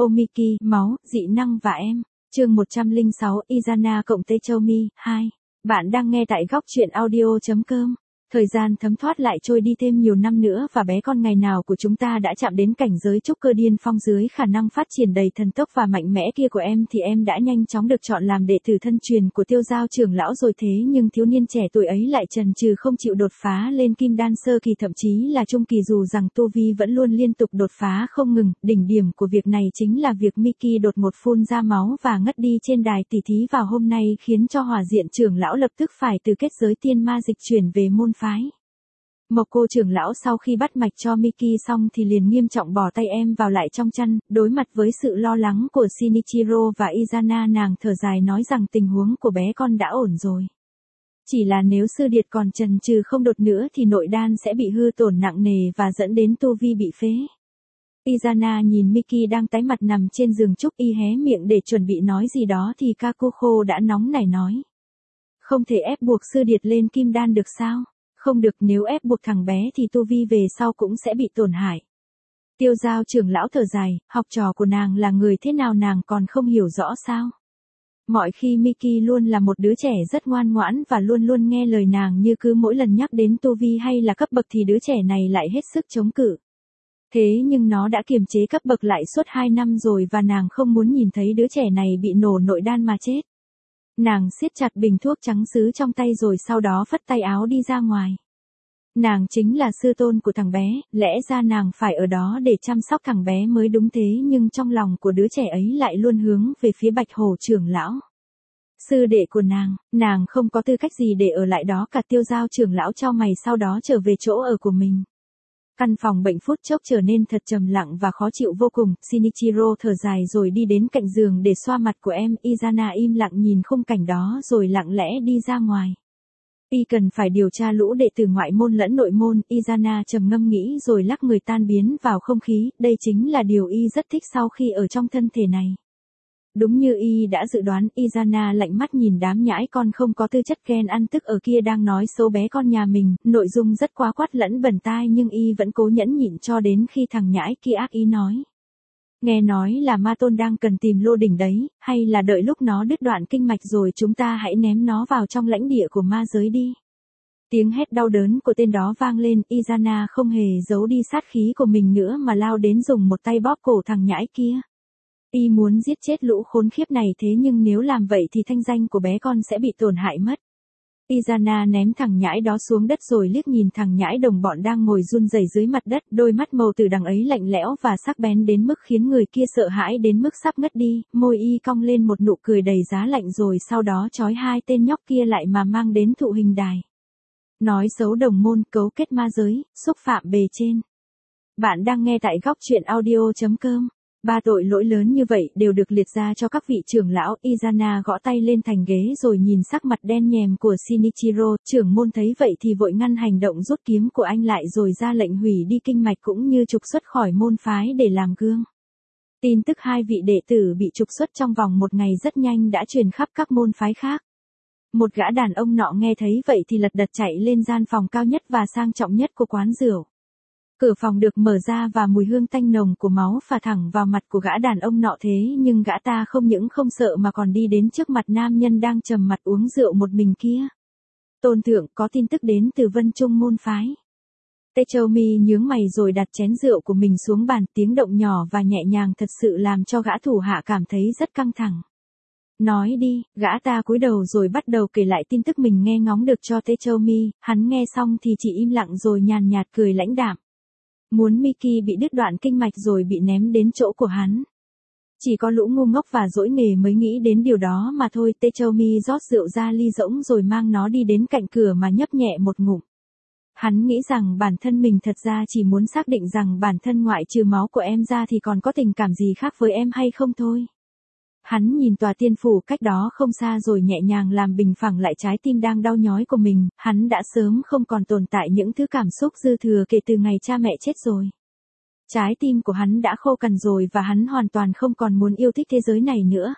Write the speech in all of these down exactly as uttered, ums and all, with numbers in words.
Omiki, máu, dị năng và em. Chương một trăm lẻ sáu, Izana cộng Techoumi, hai. Bạn đang nghe tại góc truyện audio chấm com. Thời gian thấm thoát lại trôi đi thêm nhiều năm nữa và bé con ngày nào của chúng ta đã chạm đến cảnh giới trúc cơ điên phong dưới khả năng phát triển đầy thần tốc và mạnh mẽ kia của em thì em đã nhanh chóng được chọn làm đệ tử thân truyền của Tiêu Giao trưởng lão rồi. Thế nhưng thiếu niên trẻ tuổi ấy lại chần chừ không chịu đột phá lên kim đan sơ kỳ, thậm chí là trung kỳ, dù rằng tu vi vẫn luôn liên tục đột phá không ngừng. Đỉnh điểm của việc này chính là việc Miki đột ngột phun ra máu và ngất đi trên đài tỷ thí vào hôm nay, khiến cho Hỏa Diện trưởng lão lập tức phải từ kết giới tiên ma dịch chuyển về môn phái. Mộc cô trưởng lão sau khi bắt mạch cho Miki xong thì liền nghiêm trọng bỏ tay em vào lại trong chăn, đối mặt với sự lo lắng của Shinichiro và Izana, nàng thở dài nói rằng tình huống của bé con đã ổn rồi. Chỉ là nếu sư điệt còn chần chừ không đột nữa thì nội đan sẽ bị hư tổn nặng nề và dẫn đến tu vi bị phế. Izana nhìn Miki đang tái mặt nằm trên giường trúc, y hé miệng để chuẩn bị nói gì đó thì Kakuko đã nóng nảy nói. Không thể ép buộc sư điệt lên kim đan được sao? Không được, nếu ép buộc thằng bé thì tu vi về sau cũng sẽ bị tổn hại. Tiêu Giao trưởng lão thở dài, học trò của nàng là người thế nào nàng còn không hiểu rõ sao? Mọi khi Miki luôn là một đứa trẻ rất ngoan ngoãn và luôn luôn nghe lời nàng, như cứ mỗi lần nhắc đến tu vi hay là cấp bậc thì đứa trẻ này lại hết sức chống cự. Thế nhưng nó đã kiềm chế cấp bậc lại suốt hai năm rồi và nàng không muốn nhìn thấy đứa trẻ này bị nổ nội đan mà chết. Nàng siết chặt bình thuốc trắng sứ trong tay rồi sau đó phất tay áo đi ra ngoài. Nàng chính là sư tôn của thằng bé, lẽ ra nàng phải ở đó để chăm sóc thằng bé mới đúng, thế nhưng trong lòng của đứa trẻ ấy lại luôn hướng về phía Bạch Hổ trưởng lão. Sư đệ của nàng, nàng không có tư cách gì để ở lại đó cả. Tiêu Giao trưởng lão chau mày sau đó trở về chỗ ở của mình. Căn phòng bệnh phút chốc trở nên thật trầm lặng và khó chịu vô cùng. Shinichiro thở dài rồi đi đến cạnh giường để xoa mặt của em. Izana im lặng nhìn khung cảnh đó rồi lặng lẽ đi ra ngoài. Y cần phải điều tra lũ đệ tử ngoại môn lẫn nội môn. Izana trầm ngâm nghĩ rồi lắc người tan biến vào không khí. Đây chính là điều Y rất thích sau khi ở trong thân thể này. Đúng như Y đã dự đoán, Izana lạnh mắt nhìn đám nhãi con không có tư chất ghen ăn tức ở kia đang nói xấu bé con nhà mình, nội dung rất quá quát lẫn bẩn tai nhưng Y vẫn cố nhẫn nhịn cho đến khi thằng nhãi kia ác ý nói. Nghe nói là Ma Tôn đang cần tìm lô đỉnh đấy, hay là đợi lúc nó đứt đoạn kinh mạch rồi chúng ta hãy ném nó vào trong lãnh địa của ma giới đi. Tiếng hét đau đớn của tên đó vang lên, Izana không hề giấu đi sát khí của mình nữa mà lao đến dùng một tay bóp cổ thằng nhãi kia. Y muốn giết chết lũ khốn khiếp này, thế nhưng nếu làm vậy thì thanh danh của bé con sẽ bị tổn hại mất. Izana ném thằng nhãi đó xuống đất rồi liếc nhìn thằng nhãi đồng bọn đang ngồi run rẩy dưới mặt đất, đôi mắt màu tử đằng ấy lạnh lẽo và sắc bén đến mức khiến người kia sợ hãi đến mức sắp ngất đi. Môi Y cong lên một nụ cười đầy giá lạnh rồi sau đó trói hai tên nhóc kia lại mà mang đến thụ hình đài. Nói xấu đồng môn, cấu kết ma giới, xúc phạm bề trên. Bạn đang nghe tại góc truyện audio chấm com. Ba tội lỗi lớn như vậy đều được liệt ra cho các vị trưởng lão. Izana gõ tay lên thành ghế rồi nhìn sắc mặt đen nhèm của Shinichiro. Trưởng môn thấy vậy thì vội ngăn hành động rút kiếm của anh lại rồi ra lệnh hủy đi kinh mạch cũng như trục xuất khỏi môn phái để làm gương. Tin tức hai vị đệ tử bị trục xuất trong vòng một ngày rất nhanh đã truyền khắp các môn phái khác. Một gã đàn ông nọ nghe thấy vậy thì lật đật chạy lên gian phòng cao nhất và sang trọng nhất của quán rượu. Cửa phòng được mở ra và mùi hương tanh nồng của máu phả thẳng vào mặt của gã đàn ông nọ, thế nhưng gã ta không những không sợ mà còn đi đến trước mặt nam nhân đang trầm mặt uống rượu một mình kia. Tôn thượng, có tin tức đến từ Vân Trung môn phái. Techoumi nhướng mày rồi đặt chén rượu của mình xuống bàn, tiếng động nhỏ và nhẹ nhàng thật sự làm cho gã thủ hạ cảm thấy rất căng thẳng. Nói đi, gã ta cúi đầu rồi bắt đầu kể lại tin tức mình nghe ngóng được cho Techoumi. Hắn nghe xong thì chỉ im lặng rồi nhàn nhạt cười lãnh đạm. Muốn Miki bị đứt đoạn kinh mạch rồi bị ném đến chỗ của hắn. Chỉ có lũ ngu ngốc và dỗi nghề mới nghĩ đến điều đó mà thôi. Techoumi rót rượu ra ly rỗng rồi mang nó đi đến cạnh cửa mà nhấp nhẹ một ngụm. Hắn nghĩ rằng bản thân mình thật ra chỉ muốn xác định rằng bản thân ngoại trừ máu của em ra thì còn có tình cảm gì khác với em hay không thôi. Hắn nhìn tòa tiên phủ cách đó không xa rồi nhẹ nhàng làm bình phẳng lại trái tim đang đau nhói của mình. Hắn đã sớm không còn tồn tại những thứ cảm xúc dư thừa kể từ ngày cha mẹ chết rồi. Trái tim của hắn đã khô cằn rồi và hắn hoàn toàn không còn muốn yêu thích thế giới này nữa.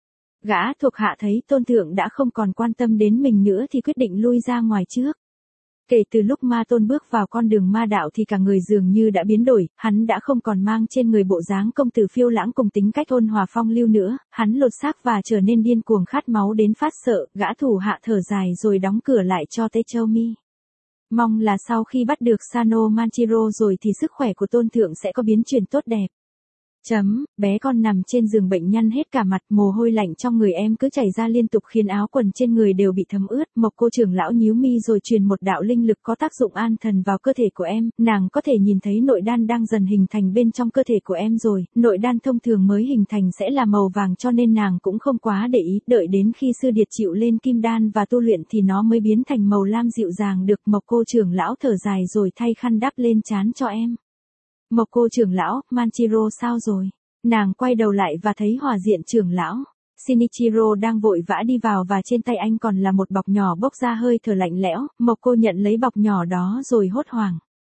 Gã thuộc hạ thấy tôn thượng đã không còn quan tâm đến mình nữa thì quyết định lui ra ngoài trước. Kể từ lúc ma tôn bước vào con đường ma đạo thì cả người dường như đã biến đổi, hắn đã không còn mang trên người bộ dáng công tử phiêu lãng cùng tính cách ôn hòa phong lưu nữa, hắn lột xác và trở nên điên cuồng khát máu đến phát sợ, gã thủ hạ thở dài rồi đóng cửa lại cho Techomi. Mong là sau khi bắt được Sano Manchiro rồi thì sức khỏe của tôn thượng sẽ có biến chuyển tốt đẹp. Chấm, bé con nằm trên giường bệnh nhăn hết cả mặt, mồ hôi lạnh trong người em cứ chảy ra liên tục khiến áo quần trên người đều bị thấm ướt. Mộc cô trưởng lão nhíu mi rồi truyền một đạo linh lực có tác dụng an thần vào cơ thể của em, nàng có thể nhìn thấy nội đan đang dần hình thành bên trong cơ thể của em rồi, nội đan thông thường mới hình thành sẽ là màu vàng cho nên nàng cũng không quá để ý, đợi đến khi sư điệt chịu lên kim đan và tu luyện thì nó mới biến thành màu lam dịu dàng được. Mộc cô trưởng lão thở dài rồi thay khăn đắp lên trán cho em. Mộc cô trưởng lão, Manchiro sao rồi? Nàng quay đầu lại và thấy Hỏa Diện trưởng lão. Shinichiro đang vội vã đi vào và trên tay anh còn là một bọc nhỏ bốc ra hơi thở lạnh lẽo. Mộc cô nhận lấy bọc nhỏ đó rồi hốt hoảng.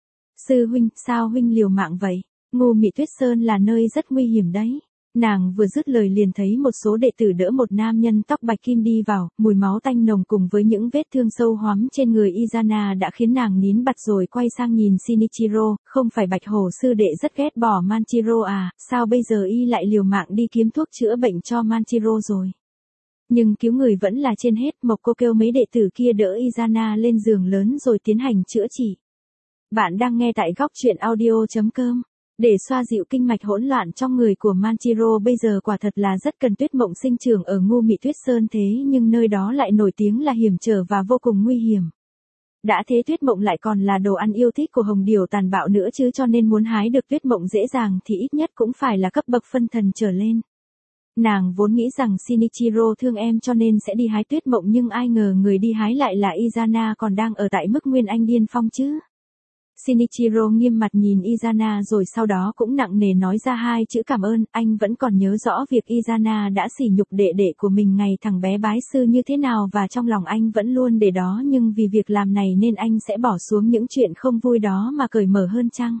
Sư huynh, sao huynh liều mạng vậy? Ngu Mị Tuyết Sơn là nơi rất nguy hiểm đấy. Nàng vừa dứt lời liền thấy một số đệ tử đỡ một nam nhân tóc bạch kim đi vào, mùi máu tanh nồng cùng với những vết thương sâu hoắm trên người Izana đã khiến nàng nín bặt rồi quay sang nhìn Shinichiro, không phải Bạch Hổ sư đệ rất ghét bỏ Manchiro à, sao bây giờ y lại liều mạng đi kiếm thuốc chữa bệnh cho Manchiro rồi. Nhưng cứu người vẫn là trên hết. Mộc cô kêu mấy đệ tử kia đỡ Izana lên giường lớn rồi tiến hành chữa trị. Bạn đang nghe tại góc truyện audio chấm com. Để xoa dịu kinh mạch hỗn loạn trong người của Manchiro bây giờ quả thật là rất cần tuyết mộng sinh trưởng ở Ngu Mị Tuyết Sơn thế nhưng nơi đó lại nổi tiếng là hiểm trở và vô cùng nguy hiểm. Đã thế tuyết mộng lại còn là đồ ăn yêu thích của hồng điểu tàn bạo nữa chứ cho nên muốn hái được tuyết mộng dễ dàng thì ít nhất cũng phải là cấp bậc phân thần trở lên. Nàng vốn nghĩ rằng Shinichiro thương em cho nên sẽ đi hái tuyết mộng nhưng ai ngờ người đi hái lại là Izana còn đang ở tại mức Nguyên Anh điên phong chứ. Shinichiro nghiêm mặt nhìn Izana rồi sau đó cũng nặng nề nói ra hai chữ cảm ơn, anh vẫn còn nhớ rõ việc Izana đã sỉ nhục đệ đệ của mình ngày thằng bé bái sư như thế nào và trong lòng anh vẫn luôn để đó nhưng vì việc làm này nên anh sẽ bỏ xuống những chuyện không vui đó mà cởi mở hơn chăng.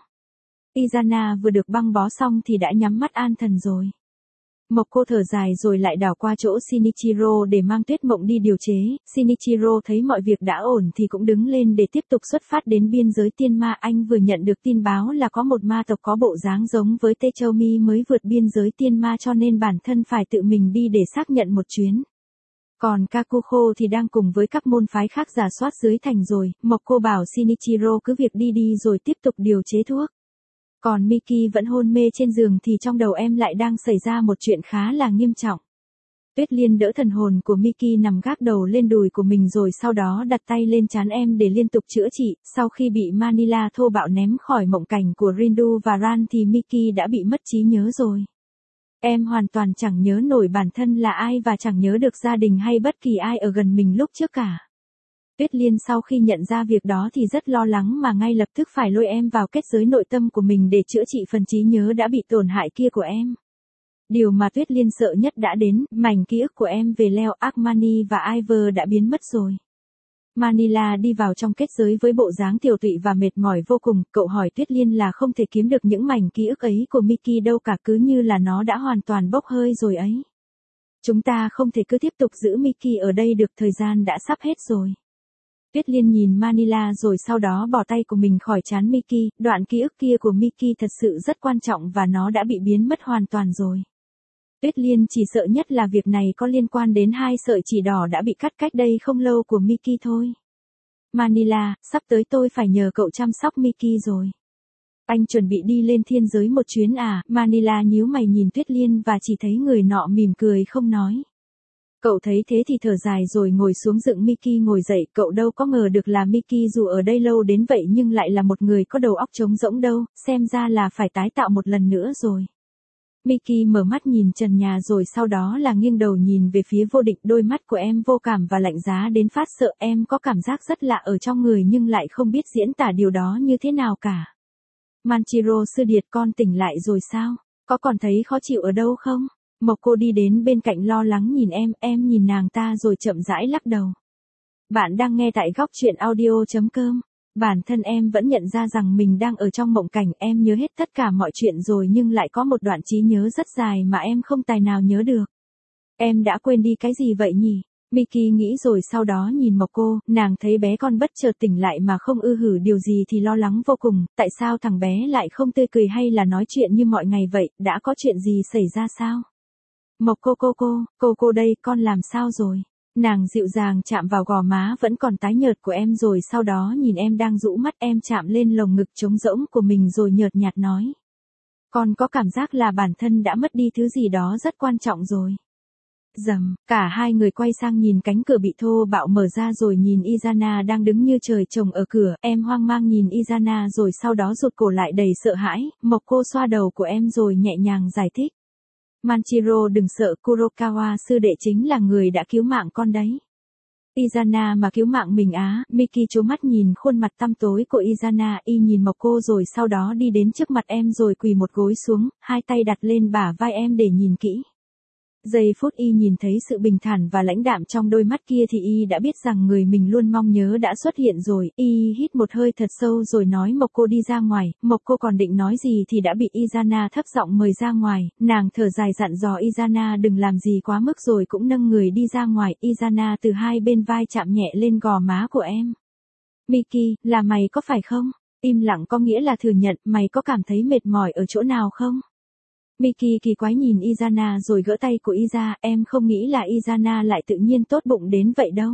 Izana vừa được băng bó xong thì đã nhắm mắt an thần rồi. Mộc cô thở dài rồi lại đảo qua chỗ Shinichiro để mang tuyết mộng đi điều chế. Shinichiro thấy mọi việc đã ổn thì cũng đứng lên để tiếp tục xuất phát đến biên giới tiên ma. Anh vừa nhận được tin báo là có một ma tộc có bộ dáng giống với Techomi mới vượt biên giới tiên ma cho nên bản thân phải tự mình đi để xác nhận một chuyến. Còn Kakuko thì đang cùng với các môn phái khác rà soát dưới thành rồi. Mộc cô bảo Shinichiro cứ việc đi đi rồi tiếp tục điều chế thuốc. Còn Miki vẫn hôn mê trên giường thì trong đầu em lại đang xảy ra một chuyện khá là nghiêm trọng. Tuyết Liên đỡ thần hồn của Miki nằm gác đầu lên đùi của mình rồi sau đó đặt tay lên trán em để liên tục chữa trị. Sau khi bị Manila thô bạo ném khỏi mộng cảnh của Rindu và Ran thì Miki đã bị mất trí nhớ rồi. Em hoàn toàn chẳng nhớ nổi bản thân là ai và chẳng nhớ được gia đình hay bất kỳ ai ở gần mình lúc trước cả. Tuyết Liên sau khi nhận ra việc đó thì rất lo lắng mà ngay lập tức phải lôi em vào kết giới nội tâm của mình để chữa trị phần trí nhớ đã bị tổn hại kia của em. Điều mà Tuyết Liên sợ nhất đã đến, mảnh ký ức của em về Leo Armani và Ivor đã biến mất rồi. Manila đi vào trong kết giới với bộ dáng tiểu tụy và mệt mỏi vô cùng, cậu hỏi Tuyết Liên là không thể kiếm được những mảnh ký ức ấy của Miki đâu cả cứ như là nó đã hoàn toàn bốc hơi rồi ấy. Chúng ta không thể cứ tiếp tục giữ Miki ở đây được thời gian đã sắp hết rồi. Tuyết Liên nhìn Manila rồi sau đó bỏ tay của mình khỏi trán Miki, đoạn ký ức kia của Miki thật sự rất quan trọng và nó đã bị biến mất hoàn toàn rồi. Tuyết Liên chỉ sợ nhất là việc này có liên quan đến hai sợi chỉ đỏ đã bị cắt cách đây không lâu của Miki thôi. Manila, sắp tới tôi phải nhờ cậu chăm sóc Miki rồi. Anh chuẩn bị đi lên thiên giới một chuyến à? Manila nhíu mày nhìn Tuyết Liên và chỉ thấy người nọ mỉm cười không nói. Cậu thấy thế thì thở dài rồi ngồi xuống dựng Miki ngồi dậy, cậu đâu có ngờ được là Miki dù ở đây lâu đến vậy nhưng lại là một người có đầu óc trống rỗng đâu, xem ra là phải tái tạo một lần nữa rồi. Miki mở mắt nhìn trần nhà rồi sau đó là nghiêng đầu nhìn về phía Vô Địch, đôi mắt của em vô cảm và lạnh giá đến phát sợ, em có cảm giác rất lạ ở trong người nhưng lại không biết diễn tả điều đó như thế nào cả. Manchiro sư điệt, con tỉnh lại rồi sao? Có còn thấy khó chịu ở đâu không? Mộc cô đi đến bên cạnh lo lắng nhìn em, em nhìn nàng ta rồi chậm rãi lắc đầu. Bạn đang nghe tại góc truyện audio chấm com. Bản thân em vẫn nhận ra rằng mình đang ở trong mộng cảnh, em nhớ hết tất cả mọi chuyện rồi nhưng lại có một đoạn trí nhớ rất dài mà em không tài nào nhớ được. Em đã quên đi cái gì vậy nhỉ? Mickey nghĩ rồi sau đó nhìn Mộc Cô, nàng thấy bé con bất chợt tỉnh lại mà không ư hử điều gì thì lo lắng vô cùng, tại sao thằng bé lại không tươi cười hay là nói chuyện như mọi ngày vậy, đã có chuyện gì xảy ra sao? Mộc Cô cô cô, cô cô đây, con làm sao rồi? Nàng dịu dàng chạm vào gò má vẫn còn tái nhợt của em rồi sau đó nhìn em đang rũ mắt em chạm lên lồng ngực trống rỗng của mình rồi nhợt nhạt nói. Con có cảm giác là bản thân đã mất đi thứ gì đó rất quan trọng rồi. Rầm, cả hai người quay sang nhìn cánh cửa bị thô bạo mở ra rồi nhìn Izana đang đứng như trời trồng ở cửa, em hoang mang nhìn Izana rồi sau đó rụt cổ lại đầy sợ hãi, Mộc Cô xoa đầu của em rồi nhẹ nhàng giải thích. Manchiro đừng sợ, Kurokawa sư đệ chính là người đã cứu mạng con đấy. Izana mà cứu mạng mình á, Miki trố mắt nhìn khuôn mặt tăm tối của Izana, y nhìn Mộc Cô rồi sau đó đi đến trước mặt em rồi quỳ một gối xuống, hai tay đặt lên bả vai em để nhìn kỹ. Giây phút y nhìn thấy sự bình thản và lãnh đạm trong đôi mắt kia thì y đã biết rằng người mình luôn mong nhớ đã xuất hiện rồi, y hít một hơi thật sâu rồi nói Mộc Cô đi ra ngoài, Mộc Cô còn định nói gì thì đã bị Izana thấp giọng mời ra ngoài, nàng thở dài dặn dò Izana đừng làm gì quá mức rồi cũng nâng người đi ra ngoài, Izana từ hai bên vai chạm nhẹ lên gò má của em. Miki, là mày có phải không? Im lặng có nghĩa là thừa nhận, mày có cảm thấy mệt mỏi ở chỗ nào không? Miki kỳ quái nhìn Izana rồi gỡ tay của y ra, em không nghĩ là Izana lại tự nhiên tốt bụng đến vậy đâu.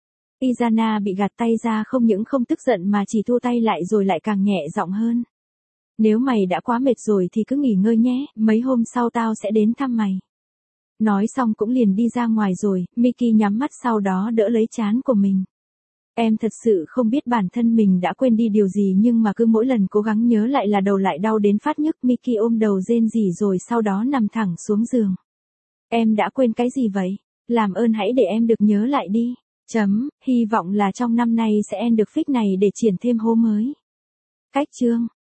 Izana bị gạt tay ra không những không tức giận mà chỉ thu tay lại rồi lại càng nhẹ giọng hơn. Nếu mày đã quá mệt rồi thì cứ nghỉ ngơi nhé, mấy hôm sau tao sẽ đến thăm mày. Nói xong cũng liền đi ra ngoài rồi, Miki nhắm mắt sau đó đỡ lấy trán của mình. Em thật sự không biết bản thân mình đã quên đi điều gì nhưng mà cứ mỗi lần cố gắng nhớ lại là đầu lại đau đến phát nhức. Miki ôm đầu rên rỉ rồi sau đó nằm thẳng xuống giường. Em đã quên cái gì vậy? Làm ơn hãy để em được nhớ lại đi. Chấm, hy vọng là trong năm nay sẽ end được fic này để triển thêm hố mới. Cách chương